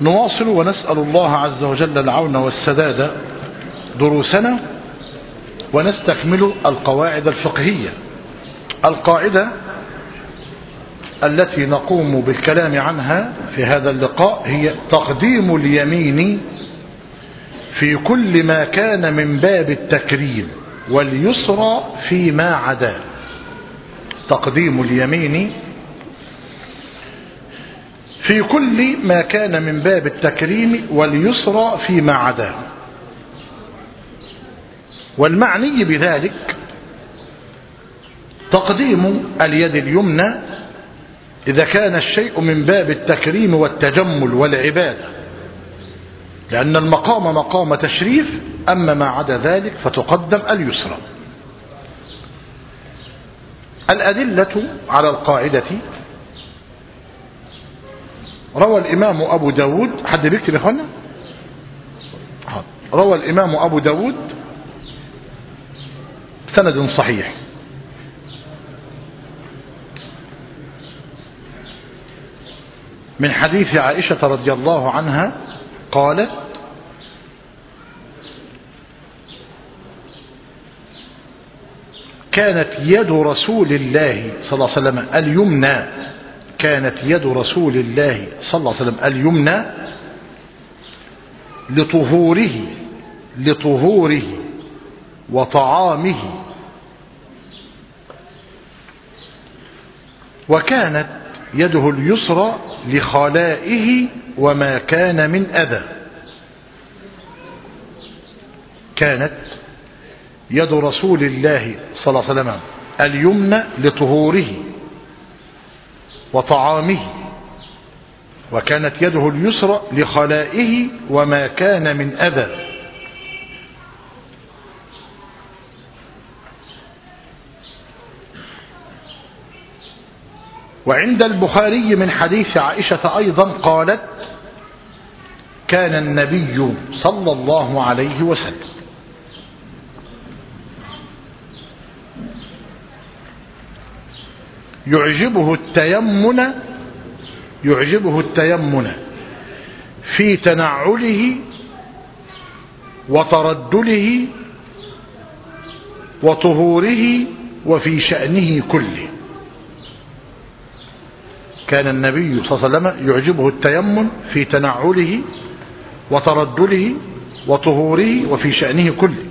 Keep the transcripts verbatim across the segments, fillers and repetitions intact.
نواصل ونسأل الله عز وجل العون والسداد دروسنا، ونستكمل القواعد الفقهية. القاعدة التي نقوم بالكلام عنها في هذا اللقاء هي تقديم اليمين في كل ما كان من باب التكريم واليسرى فيما عداه. تقديم اليمين في كل ما كان من باب التكريم واليسرى فيما عداه. والمعني بذلك تقديم اليد اليمنى إذا كان الشيء من باب التكريم والتجمل والعبادة، لأن المقام مقام تشريف، أما ما عدا ذلك فتقدم اليسرى. الأدلة على القاعدة: روى الإمام أبو داود، حد بيكتب يا أخوانا؟ روى الإمام أبو داود سند صحيح من حديث عائشة رضي الله عنها قالت: كانت يد رسول الله صلى الله عليه وسلم اليمنى كانت يد رسول الله صلى الله عليه وسلم اليمنى لطهوره لطهوره وطعامه، وكانت يده اليسرى لخلائه وما كان من أذى. كانت يد رسول الله صلى الله عليه وسلم اليمنى لطهوره وطعامه، وكانت يده اليسرى لخلائه وما كان من أذى. وعند البخاري من حديث عائشة أيضا قالت: كان النبي صلى الله عليه وسلم يعجبه التيمن يعجبه التيمن في تنعله وتردله وطهوره وفي شأنه كله. كان النبي صلى الله عليه وسلم يعجبه التيمن في تنعله وتردله وطهوره وفي شأنه كله.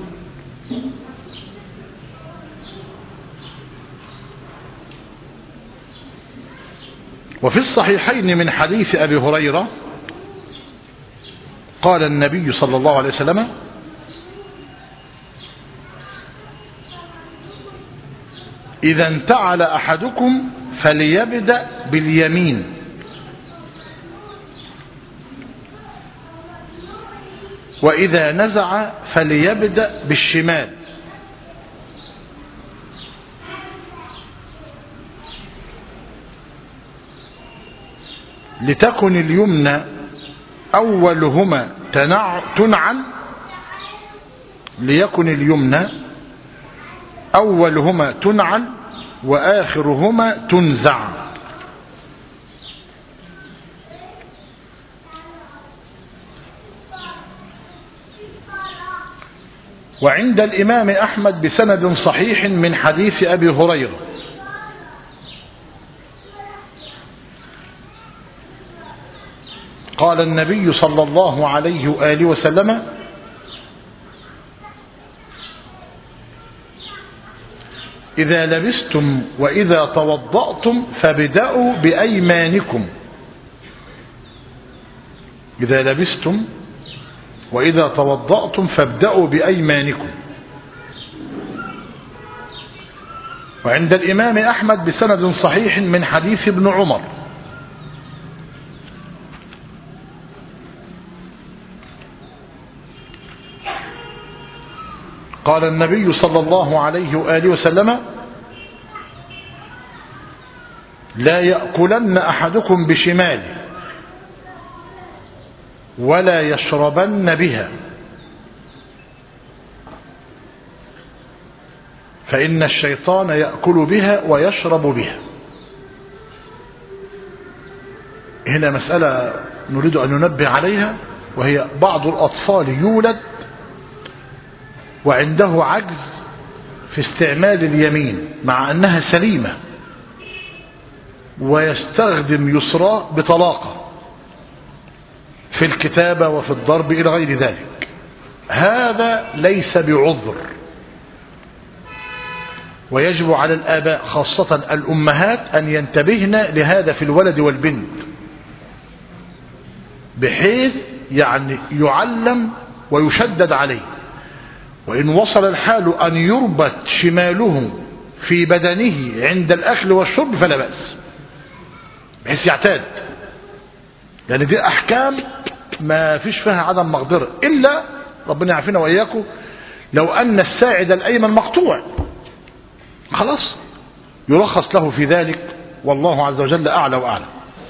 وفي الصحيحين من حديث أبي هريرة قال النبي صلى الله عليه وسلم: إذا انتعل أحدكم فليبدأ باليمين، وإذا نزع فليبدأ بالشمال، لتكن اليمنى أولهما تنعل ليكن اليمنى أولهما تنعل وآخرهما تنزع. وعند الإمام أحمد بسند صحيح من حديث أبي هريرة قال النبي صلى الله عليه وآله وسلم: إذا لبستم وإذا توضأتم فابدأوا بأيمانكم. إذا لبستم وإذا توضأتم فابدأوا بأيمانكم. وعند الإمام أحمد بسند صحيح من حديث ابن عمر قال النبي صلى الله عليه وآله وسلم: لا يأكلن أحدكم بشماله ولا يشربن بها، فإن الشيطان يأكل بها ويشرب بها. هنا مسألة نريد أن ننبه عليها، وهي بعض الأطفال يولد وعنده عجز في استعمال اليمين مع أنها سليمة، ويستخدم يسرى بطلاقة في الكتابة وفي الضرب إلى غير ذلك. هذا ليس بعذر، ويجب على الآباء خاصة الأمهات أن ينتبهن لهذا في الولد والبنت، بحيث يعني يعلم ويشدد عليه، وإن وصل الحال أن يربط شماله في بدنه عند الأكل والشرب فلا بأس، بحيث يعتاد، لأن دي أحكام ما فيش فيها عدم مقدرة، إلا ربنا يعافينا وإياكم لو أن الساعد الأيمن مقطوع، خلاص يرخص له في ذلك، والله عز وجل أعلى وأعلم.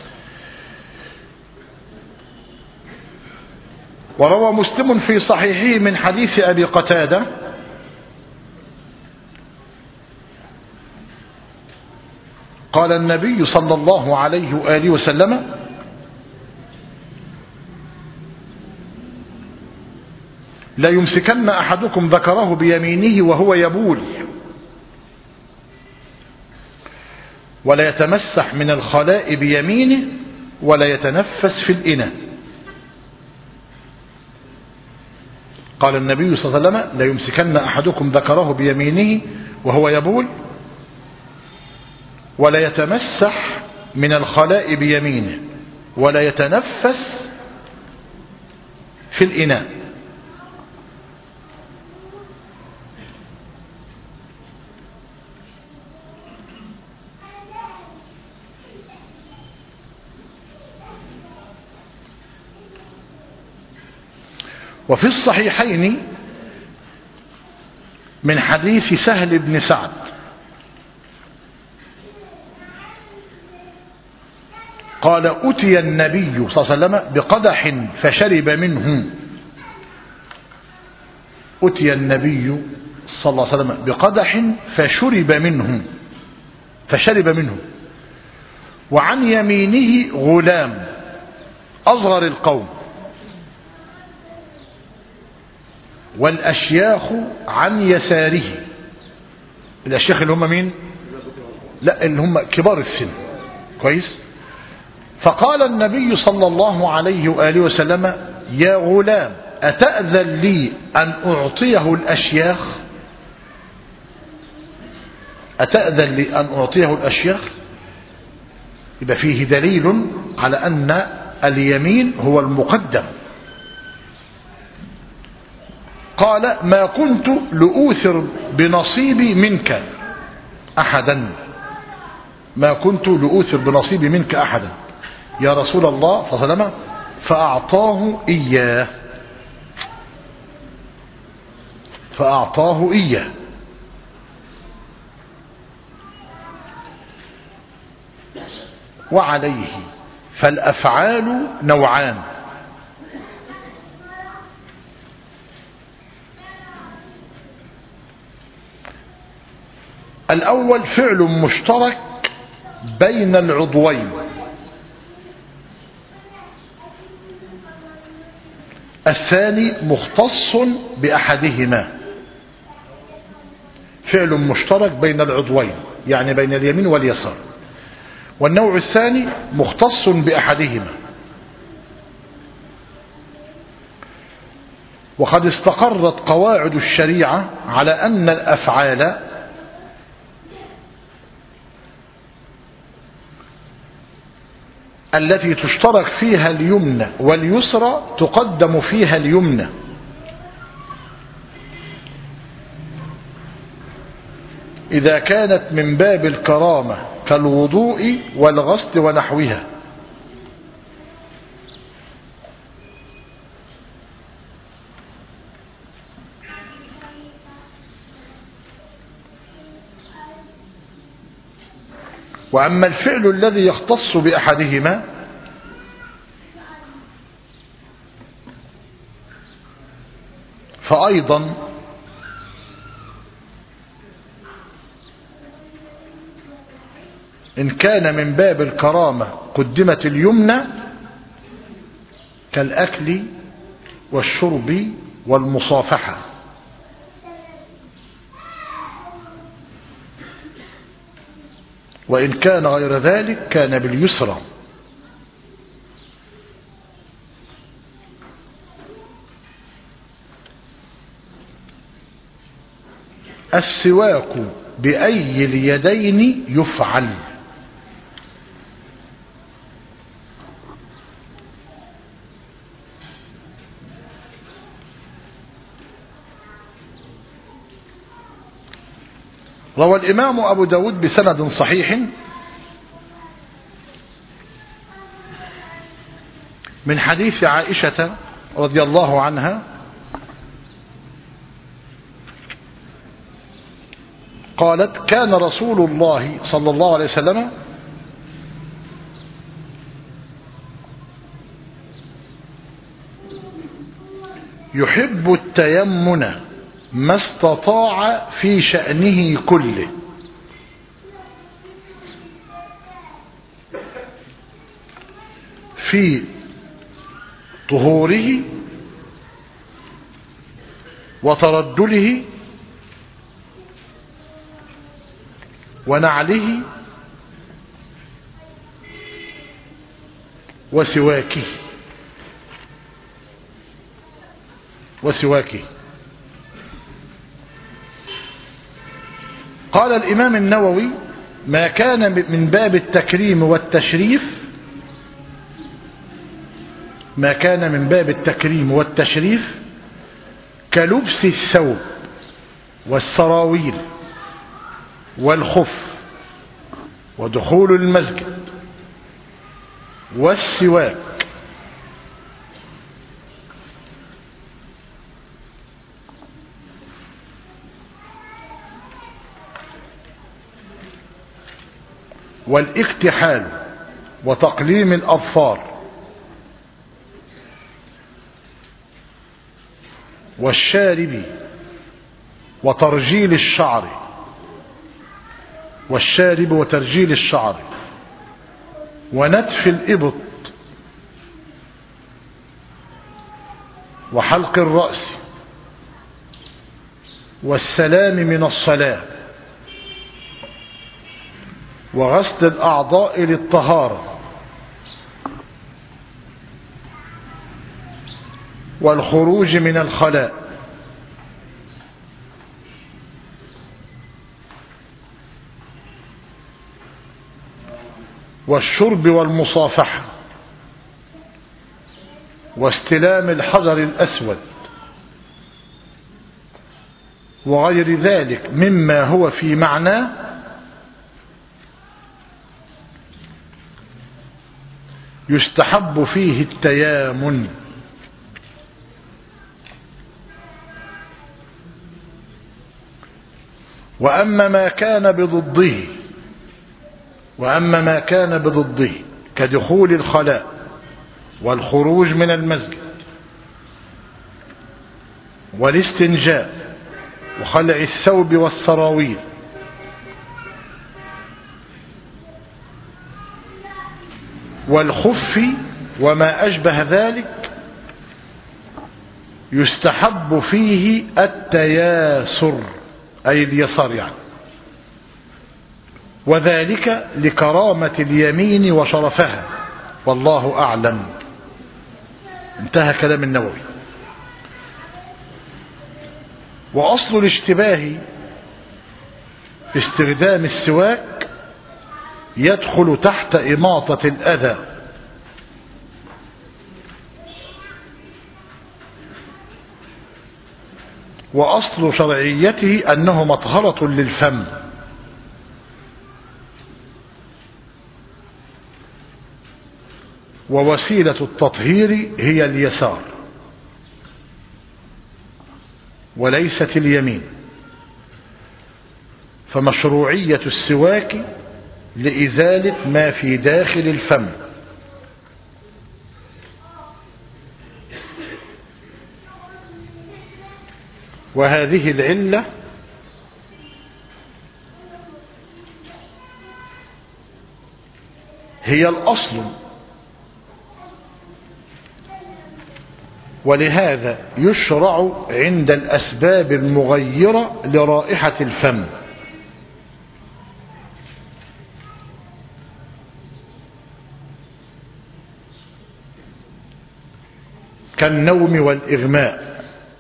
وروى مسلم في صحيحه من حديث أبي قتادة قال النبي صلى الله عليه وآله وسلم: لا يمسكن أحدكم ذكره بيمينه وهو يبول، ولا يتمسح من الخلاء بيمينه، ولا يتنفس في الإناء. قال النبي صلى الله عليه وسلم: لا يمسكن أحدكم ذكره بيمينه وهو يبول، ولا يتمسح من الخلاء بيمينه، ولا يتنفس في الإناء. وفي الصحيحين من حديث سهل بن سعد قال: أتي النبي صلى الله عليه وسلم بقدح فشرب منه. أتي النبي صلى الله عليه وسلم بقدح فشرب منه فشرب منه وعن يمينه غلام أصغر القوم، والأشياخ عن يساره. الأشياخ اللي هم مين؟ لا، اللي هم كبار السن، كويس. فقال النبي صلى الله عليه وآله وسلم: يا غلام، أتأذن لي أن أعطيه الأشياخ؟ أتأذن لي أن أعطيه الأشياخ؟ يبقى فيه دليل على أن اليمين هو المقدم. قال: ما كنت لأوثر بنصيبي منك أحدا، ما كنت لأوثر بنصيبي منك أحدا يا رسول الله صلى الله عليه وسلم. فأعطاه إياه فأعطاه إياه وعليه فالأفعال نوعان: الأول فعل مشترك بين العضوين، الثاني مختص بأحدهما. فعل مشترك بين العضوين يعني بين اليمين واليسار، والنوع الثاني مختص بأحدهما. وقد استقرت قواعد الشريعة على أن الأفعال التي تشترك فيها اليمنى واليسرى تقدم فيها اليمنى، إذا كانت من باب الكرامة كالوضوء والغسل ونحوها. وأما الفعل الذي يختص بأحدهما فأيضا إن كان من باب الكرامة قدمت اليمنى، كالأكل والشرب والمصافحة. وإن كان غير ذلك كان باليسرى. السواك بأي اليدين يفعل؟ روى الإمام أبو داود بسند صحيح من حديث عائشة رضي الله عنها قالت: كان رسول الله صلى الله عليه وسلم يحب التيمن ما استطاع في شأنه كله، في طهوره وترجله ونعله وسواكه وسواكه قال الإمام النووي: ما كان من باب التكريم والتشريف ما كان من باب التكريم والتشريف كلبس الثوب والسراويل والخف ودخول المسجد والسواك. والاكتحال وتقليم الأظفار والشارب وترجيل الشعر والشارب وترجيل الشعر ونتف الإبط وحلق الرأس والسلام من الصلاة وغسل الأعضاء للطهارة والخروج من الخلاء والشرب والمصافحة واستلام الحجر الأسود وغير ذلك مما هو في معناه يستحب فيه التيامن. وأما ما كان بضده وأما ما كان بضده كدخول الخلاء والخروج من المسجد والاستنجاء وخلع الثوب والسراويل والخف وما أشبه ذلك يستحب فيه التياسر أي اليسار يعني، وذلك لكرامة اليمين وشرفها، والله أعلم. انتهى كلام النووي. وأصل الاشتباه في استخدام السواك يدخل تحت إماطة الأذى وأصل شرعيته أنه مطهرة للفم، ووسيلة التطهير هي اليسار وليست اليمين، فمشروعية السواك لإزالة ما في داخل الفم. وهذه العلة هي الأصل ولهذا يشرع عند الأسباب المغيرة لرائحة الفم، كالنوم والإغماء.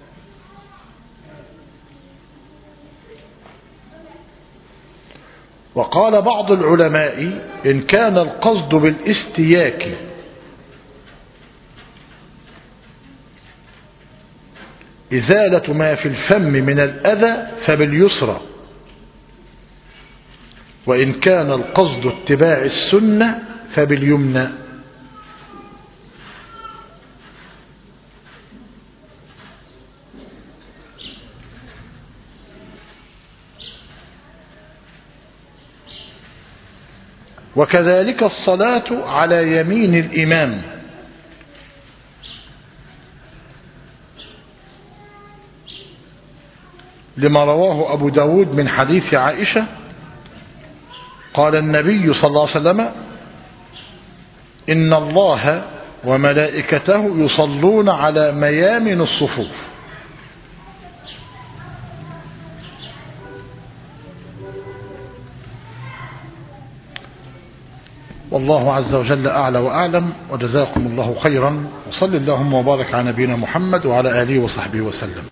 وقال بعض العلماء إن كان القصد بالاستياك إزالة ما في الفم من الأذى فباليسرى، وإن كان القصد اتباع السنة فباليمنى. وكذلك الصلاة على يمين الإمام، لما رواه أبو داود من حديث عائشة قال النبي صلى الله عليه وسلم: إن الله وملائكته يصلون على ميامن الصفوف. والله عز وجل أعلى وأعلم، وجزاكم الله خيرا، وصل اللهم وبارك على نبينا محمد وعلى آله وصحبه وسلم.